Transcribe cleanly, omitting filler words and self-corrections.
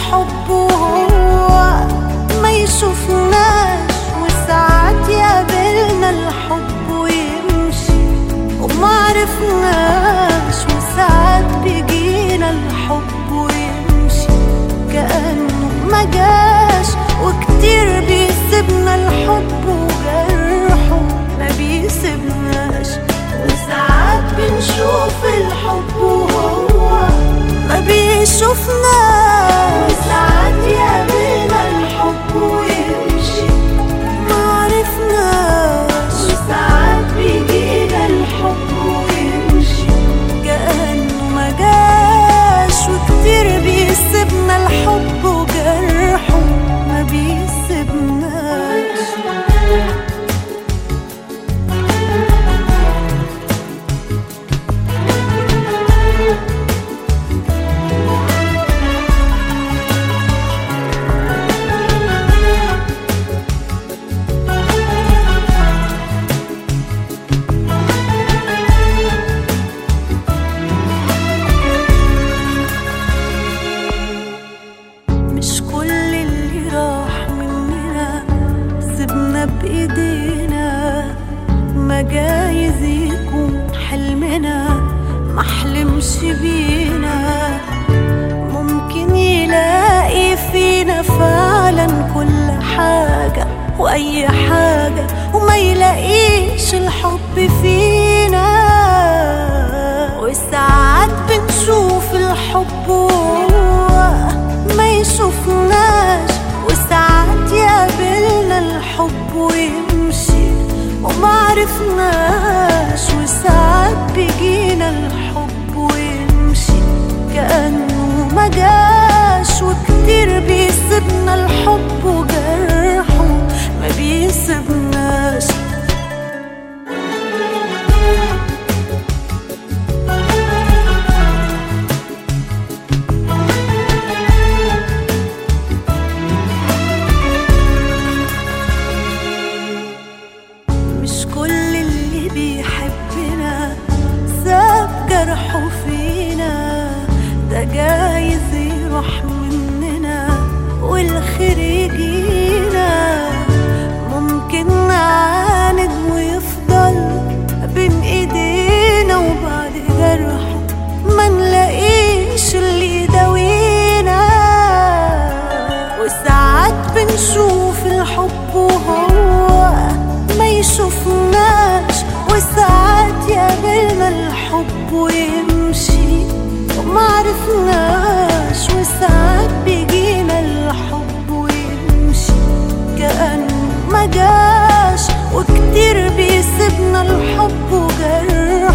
الحب وهو ما يشوفناش، وساعات يقابلنا الحب ويمشي وما عرفناش، وساعات بيجينا الحب ويمشي كأنه ما جاش، وكتير بيسيبنا الحب وجرحه ما بيسيبناش، وساعات بنشوف الحب وهو ما بيشوفناش، وساعات يقابلنا الحب ويمشي ما عرفناش، وساعات بيجينا الحب ويمشي كأنه ما جاش، وكتير بيسيبنا الحب وجرحه ما بيسيبناش. بإيدينا ما جايز يكون حلمنا محلمش بينا، ممكن يلاقي فينا فعلا كل حاجة وأي حاجة، وما يلاقيش الحب فينا، وساعات بنشوف الحب وهو ما يشوفناش، وساعات يقابلنا الحب ويمشي وما عرفناش، وساعات بيجينا الحب ويمشي كأنه ما جاش، وكتير بيسيبنا الحب وجرحه ما بيسيبناش. جرحه فينا ده جايز يروح مننا والخير يجينا، ممكن نعاند ويفضل بين ايدينا، وبعد جرحه ما نلاقيش اللي يداوينا، وساعات بنشوف الحب وهو ما يشوفناش، وساعات يقابلنا الحب ويمشي وما عرفناش، وساعات بيجينا الحب ويمشي كأنه ما جاش، وكتير بيسيبنا الحب وجرحه